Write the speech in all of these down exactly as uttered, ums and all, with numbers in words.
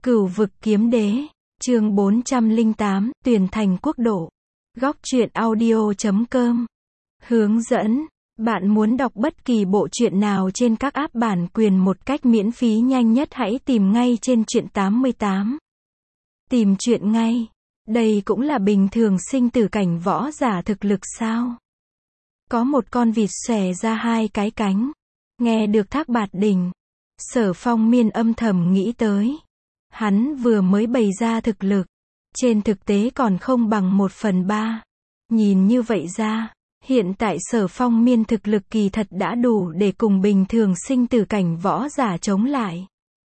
Cửu vực kiếm đế, chương bốn trăm lẻ tám, Tuyền Thành Quốc độ. Góc truyện audio chấm com. Hướng dẫn, bạn muốn đọc bất kỳ bộ truyện nào trên các app bản quyền một cách miễn phí nhanh nhất hãy tìm ngay trên truyện tám mươi tám. Tìm truyện ngay. Đây cũng là bình thường sinh tử cảnh võ giả thực lực sao? Có một con vịt xòe ra hai cái cánh. Nghe được Thác Bạt Đỉnh, Sở Phong Miên âm thầm nghĩ tới. Hắn vừa mới bày ra thực lực, trên thực tế còn không bằng một phần ba. Nhìn như vậy ra, hiện tại Sở Phong Miên thực lực kỳ thật đã đủ để cùng bình thường sinh tử cảnh võ giả chống lại.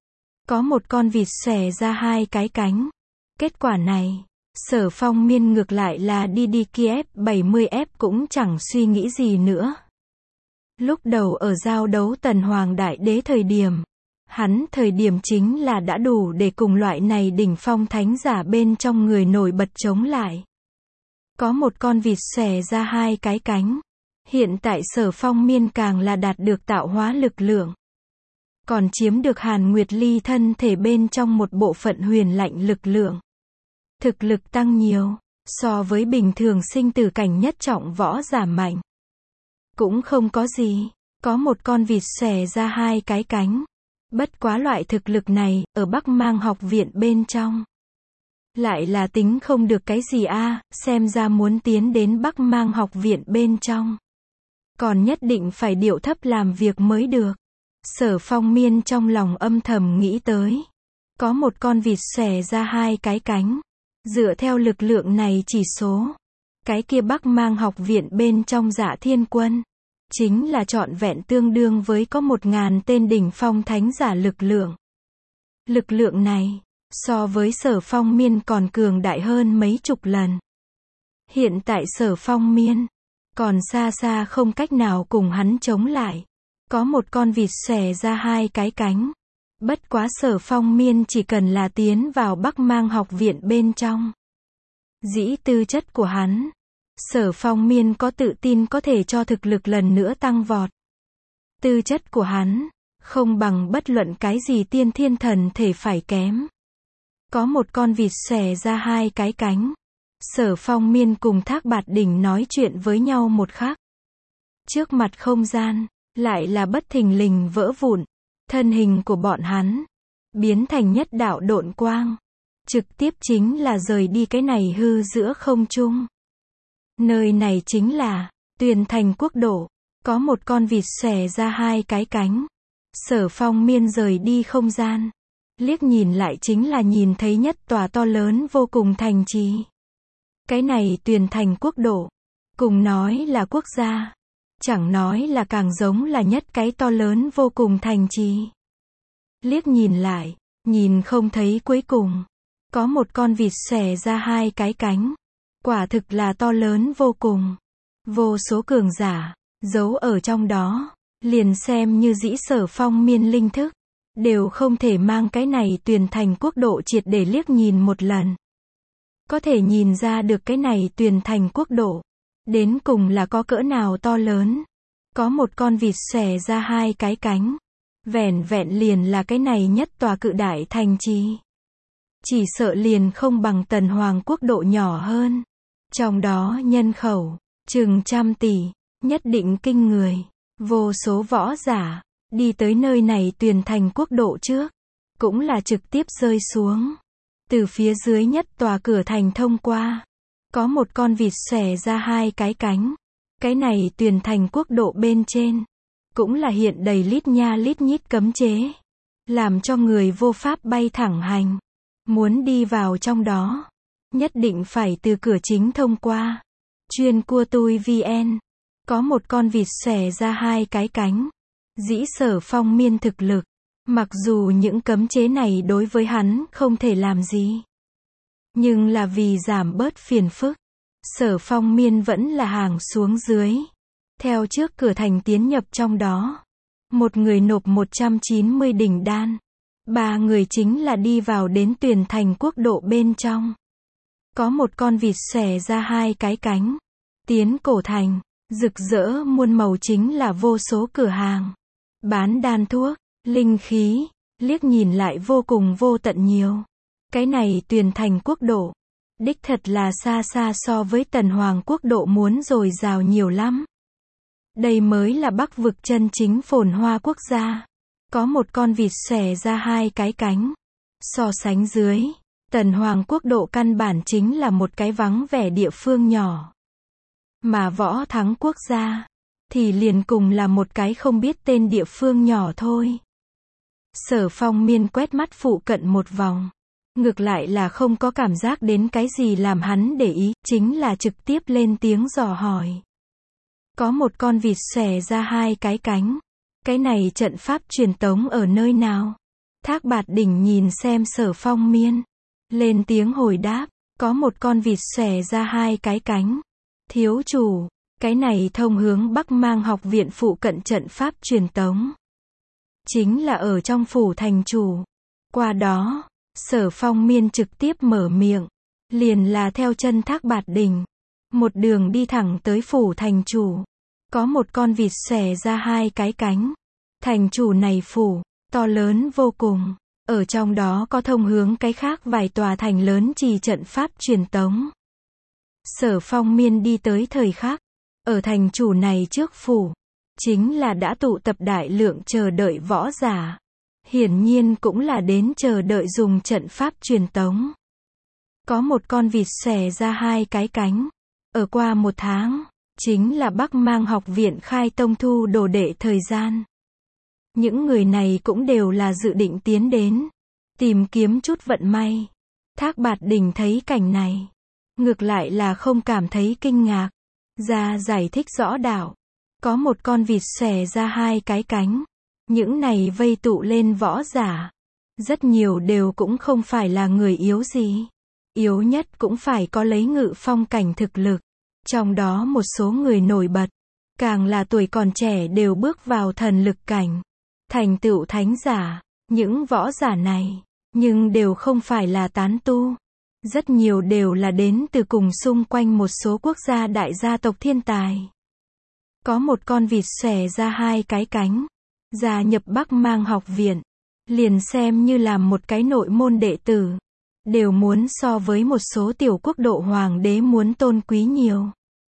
Có một con vịt xòe ra hai cái cánh. Kết quả này, Sở Phong Miên ngược lại là đi đi Kiev bảy mươi F cũng chẳng suy nghĩ gì nữa. Lúc đầu ở giao đấu Tần Hoàng Đại Đế thời điểm, hắn thời điểm chính là đã đủ để cùng loại này đỉnh phong thánh giả bên trong người nổi bật chống lại. Có một con vịt xòe ra hai cái cánh. Hiện tại Sở Phong Miên càng là đạt được tạo hóa lực lượng. Còn chiếm được Hàn Nguyệt Ly thân thể bên trong một bộ phận huyền lạnh lực lượng. Thực lực tăng nhiều, so với bình thường sinh tử cảnh nhất trọng võ giả mạnh. Cũng không có gì, có một con vịt xòe ra hai cái cánh. Bất quá loại thực lực này, ở Bắc Mang học viện bên trong. Lại là tính không được cái gì a à, xem ra muốn tiến đến Bắc Mang học viện bên trong. Còn nhất định phải điệu thấp làm việc mới được. Sở Phong Miên trong lòng âm thầm nghĩ tới. Có một con vịt xòe ra hai cái cánh. Dựa theo lực lượng này chỉ số, cái kia Bắc Mang học viện bên trong Dạ Thiên Quân, chính là trọn vẹn tương đương với có một ngàn tên đỉnh phong thánh giả lực lượng. Lực lượng này, so với Sở Phong Miên còn cường đại hơn mấy chục lần. Hiện tại Sở Phong Miên, còn xa xa không cách nào cùng hắn chống lại. Có một con vịt xòe ra hai cái cánh. Bất quá Sở Phong Miên chỉ cần là tiến vào Bắc Mang học viện bên trong. Dĩ tư chất của hắn, Sở Phong Miên có tự tin có thể cho thực lực lần nữa tăng vọt. Tư chất của hắn, không bằng bất luận cái gì tiên thiên thần thể phải kém. Có một con vịt xòe ra hai cái cánh. Sở Phong Miên cùng Thác Bạt Đỉnh nói chuyện với nhau một khắc. Trước mặt không gian, lại là bất thình lình vỡ vụn. Thân hình của bọn hắn, biến thành nhất đạo độn quang. Trực tiếp chính là rời đi cái này hư giữa không trung. Nơi này chính là Tuyền Thành Quốc độ. Có một con vịt xòe ra hai cái cánh. Sở Phong Miên rời đi không gian. Liếc nhìn lại chính là nhìn thấy nhất tòa to lớn vô cùng thành trì. Cái này Tuyền Thành Quốc độ, cùng nói là quốc gia, chẳng nói là càng giống là nhất cái to lớn vô cùng thành trì. Liếc nhìn lại, nhìn không thấy cuối cùng. Có một con vịt xòe ra hai cái cánh. Quả thực là to lớn vô cùng. Vô số cường giả, giấu ở trong đó. Liền xem như dĩ Sở Phong Miên linh thức, đều không thể mang cái này Tuyền Thành Quốc độ triệt để liếc nhìn một lần. Có thể nhìn ra được cái này Tuyền Thành Quốc độ, đến cùng là có cỡ nào to lớn. Có một con vịt xòe ra hai cái cánh. Vẻn vẹn liền là cái này nhất tòa cự đại thành trì. Chỉ sợ liền không bằng Tần Hoàng Quốc độ nhỏ hơn. Trong đó nhân khẩu, chừng trăm tỷ, nhất định kinh người. Vô số võ giả, đi tới nơi này Tuyền Thành Quốc độ trước, cũng là trực tiếp rơi xuống. Từ phía dưới nhất tòa cửa thành thông qua. Có một con vịt xòe ra hai cái cánh. Cái này Tuyền Thành Quốc độ bên trên, cũng là hiện đầy lít nha lít nhít cấm chế. Làm cho người vô pháp bay thẳng hành. Muốn đi vào trong đó, nhất định phải từ cửa chính thông qua. Chuyên cua tui vn. Có một con vịt xòe ra hai cái cánh. Dĩ Sở Phong Miên thực lực, mặc dù những cấm chế này đối với hắn không thể làm gì, nhưng là vì giảm bớt phiền phức, Sở Phong Miên vẫn là hàng xuống dưới. Theo trước cửa thành tiến nhập trong đó. Một người nộp một trăm chín mươi đỉnh đan. Ba người chính là đi vào đến Tuyền Thành Quốc độ bên trong. Có một con vịt xòe ra hai cái cánh. Tiến cổ thành, rực rỡ muôn màu chính là vô số cửa hàng. Bán đan thuốc, linh khí, liếc nhìn lại vô cùng vô tận nhiều. Cái này Tuyền Thành quốc độ, đích thật là xa xa so với Tần Hoàng quốc độ muốn dồi dào nhiều lắm. Đây mới là Bắc vực chân chính phồn hoa quốc gia. Có một con vịt xòe ra hai cái cánh. So sánh dưới, Tần Hoàng quốc độ căn bản chính là một cái vắng vẻ địa phương nhỏ. Mà Võ Thắng quốc gia, thì liền cùng là một cái không biết tên địa phương nhỏ thôi. Sở Phong Miên quét mắt phụ cận một vòng. Ngược lại là không có cảm giác đến cái gì làm hắn để ý, chính là trực tiếp lên tiếng dò hỏi. Có một con vịt xòe ra hai cái cánh. Cái này trận pháp truyền tống ở nơi nào? Thác Bạt Đỉnh nhìn xem Sở Phong Miên. Lên tiếng hồi đáp, có một con vịt xòe ra hai cái cánh. Thiếu chủ, cái này thông hướng Bắc Mang học viện phụ cận trận pháp truyền tống. Chính là ở trong phủ thành chủ. Qua đó, Sở Phong Miên trực tiếp mở miệng. Liền là theo chân Thác Bạt Đỉnh. Một đường đi thẳng tới phủ thành chủ. Có một con vịt xòe ra hai cái cánh. Thành chủ này phủ, to lớn vô cùng. Ở trong đó có thông hướng cái khác vài tòa thành lớn trì trận pháp truyền tống. Sở Phong Miên đi tới thời khắc. Ở thành chủ này trước phủ. Chính là đã tụ tập đại lượng chờ đợi võ giả. Hiển nhiên cũng là đến chờ đợi dùng trận pháp truyền tống. Có một con vịt xòe ra hai cái cánh. Ở qua một tháng, chính là Bắc Mang học viện khai tông thu đồ đệ thời gian. Những người này cũng đều là dự định tiến đến, tìm kiếm chút vận may. Thác Bạt Đỉnh thấy cảnh này, ngược lại là không cảm thấy kinh ngạc. Ra giải thích rõ đạo. Có một con vịt xòe ra hai cái cánh. Những này vây tụ lên võ giả. Rất nhiều đều cũng không phải là người yếu gì. Yếu nhất cũng phải có lấy ngự phong cảnh thực lực. Trong đó một số người nổi bật, càng là tuổi còn trẻ đều bước vào thần lực cảnh, thành tựu thánh giả. Những võ giả này, nhưng đều không phải là tán tu. Rất nhiều đều là đến từ cùng xung quanh một số quốc gia đại gia tộc thiên tài. Có một con vịt xòe ra hai cái cánh, gia nhập Bắc Mang học viện, liền xem như làm một cái nội môn đệ tử, đều muốn so với một số tiểu quốc độ hoàng đế muốn tôn quý nhiều.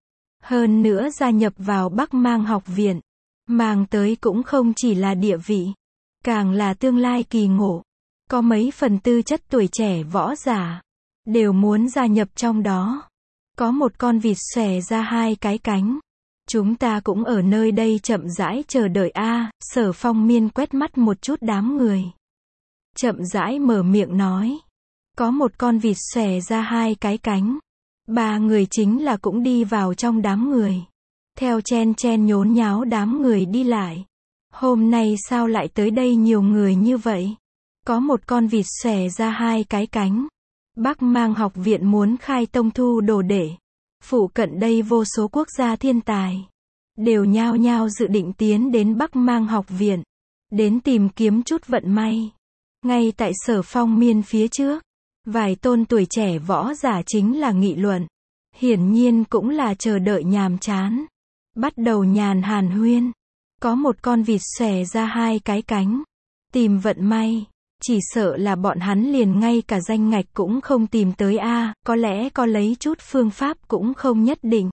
Hơn nữa gia nhập vào Bắc Mang học viện, mang tới cũng không chỉ là địa vị, càng là tương lai kỳ ngộ. Có mấy phần tư chất tuổi trẻ võ giả, đều muốn gia nhập trong đó. Có một con vịt xòe ra hai cái cánh. Chúng ta cũng ở nơi đây chậm rãi chờ đợi a. À, Sở Phong Miên quét mắt một chút đám người. Chậm rãi mở miệng nói. Có một con vịt xòe ra hai cái cánh. Ba người chính là cũng đi vào trong đám người. Theo chen chen nhốn nháo đám người đi lại. Hôm nay sao lại tới đây nhiều người như vậy? Có một con vịt xòe ra hai cái cánh. Bắc Mang học viện muốn khai tông thu đồ đệ. Phụ cận đây vô số quốc gia thiên tài. Đều nhao nhao dự định tiến đến Bắc Mang học viện. Đến tìm kiếm chút vận may. Ngay tại Sở Phong Miên phía trước. Vài tôn tuổi trẻ võ giả chính là nghị luận. Hiển nhiên cũng là chờ đợi nhàm chán. Bắt đầu nhàn hàn huyên. Có một con vịt xòe ra hai cái cánh. Tìm vận may. Chỉ sợ là bọn hắn liền ngay cả danh ngạch cũng không tìm tới a. À, có lẽ có lấy chút phương pháp cũng không nhất định.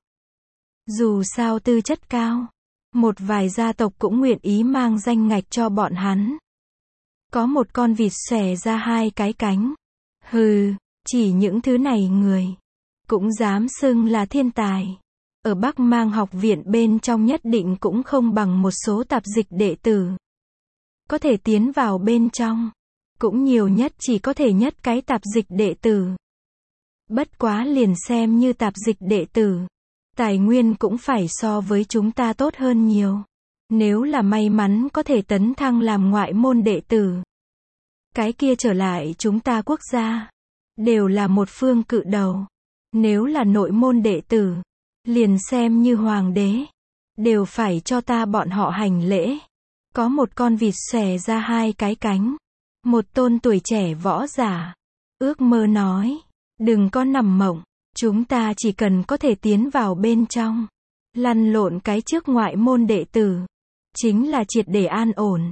Dù sao tư chất cao. Một vài gia tộc cũng nguyện ý mang danh ngạch cho bọn hắn. Có một con vịt xòe ra hai cái cánh. Hừ, chỉ những thứ này người. Cũng dám xưng là thiên tài. Ở Bắc Mang học viện bên trong nhất định cũng không bằng một số tạp dịch đệ tử. Có thể tiến vào bên trong. Cũng nhiều nhất chỉ có thể nhất cái tạp dịch đệ tử. Bất quá liền xem như tạp dịch đệ tử. Tài nguyên cũng phải so với chúng ta tốt hơn nhiều. Nếu là may mắn có thể tấn thăng làm ngoại môn đệ tử. Cái kia trở lại chúng ta quốc gia. Đều là một phương cự đầu. Nếu là nội môn đệ tử. Liền xem như hoàng đế. Đều phải cho ta bọn họ hành lễ. Có một con vịt xòe ra hai cái cánh. Một tôn tuổi trẻ võ giả. Ước mơ nói. Đừng có nằm mộng. Chúng ta chỉ cần có thể tiến vào bên trong. Lăn lộn cái trước ngoại môn đệ tử. Chính là triệt để an ổn.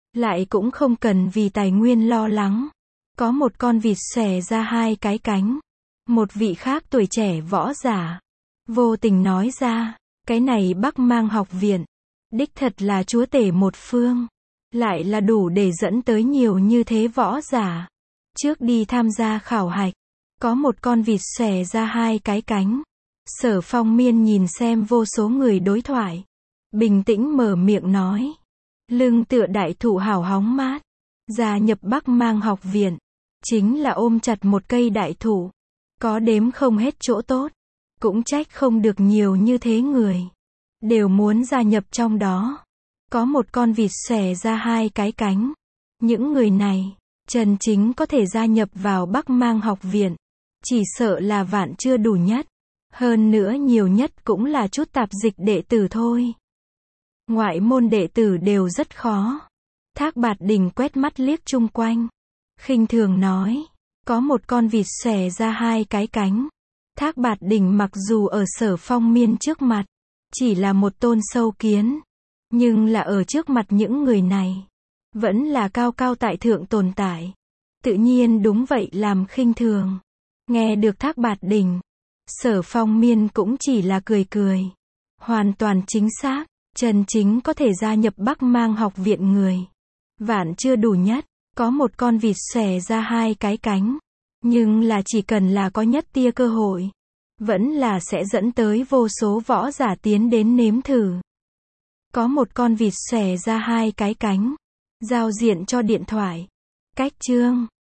Lại cũng không cần vì tài nguyên lo lắng. Có một con vịt xòe ra hai cái cánh. Một vị khác tuổi trẻ võ giả vô tình nói ra, cái này Bắc Mang học viện, đích thật là chúa tể một phương, lại là đủ để dẫn tới nhiều như thế võ giả. Trước đi tham gia khảo hạch, có một con vịt xòe ra hai cái cánh. Sở Phong Miên nhìn xem vô số người đối thoại, bình tĩnh mở miệng nói, lưng tựa đại thụ hào hóng mát, gia nhập Bắc Mang học viện, chính là ôm chặt một cây đại thụ, có đếm không hết chỗ tốt, cũng trách không được nhiều như thế người đều muốn gia nhập trong đó. Có một con vịt xòe ra hai cái cánh. Những người này, chân chính có thể gia nhập vào Bắc Mang học viện, chỉ sợ là vạn chưa đủ nhất. Hơn nữa nhiều nhất cũng là chút tạp dịch đệ tử thôi. Ngoại môn đệ tử đều rất khó. Thác Bạt Đình quét mắt liếc chung quanh, khinh thường nói, có một con vịt xòe ra hai cái cánh. Thác Bạt Đình mặc dù ở Sở Phong Miên trước mặt, chỉ là một tôn sâu kiến, nhưng là ở trước mặt những người này, vẫn là cao cao tại thượng tồn tại. Tự nhiên đúng vậy làm khinh thường. Nghe được Thác Bạt Đình, Sở Phong Miên cũng chỉ là cười cười. Hoàn toàn chính xác, chân chính có thể gia nhập Bắc Mang học viện người, vạn chưa đủ nhất. Có một con vịt xòe ra hai cái cánh, nhưng là chỉ cần là có nhất tia cơ hội, vẫn là sẽ dẫn tới vô số võ giả tiến đến nếm thử. Có một con vịt xòe ra hai cái cánh, giao diện cho điện thoại. Cách chương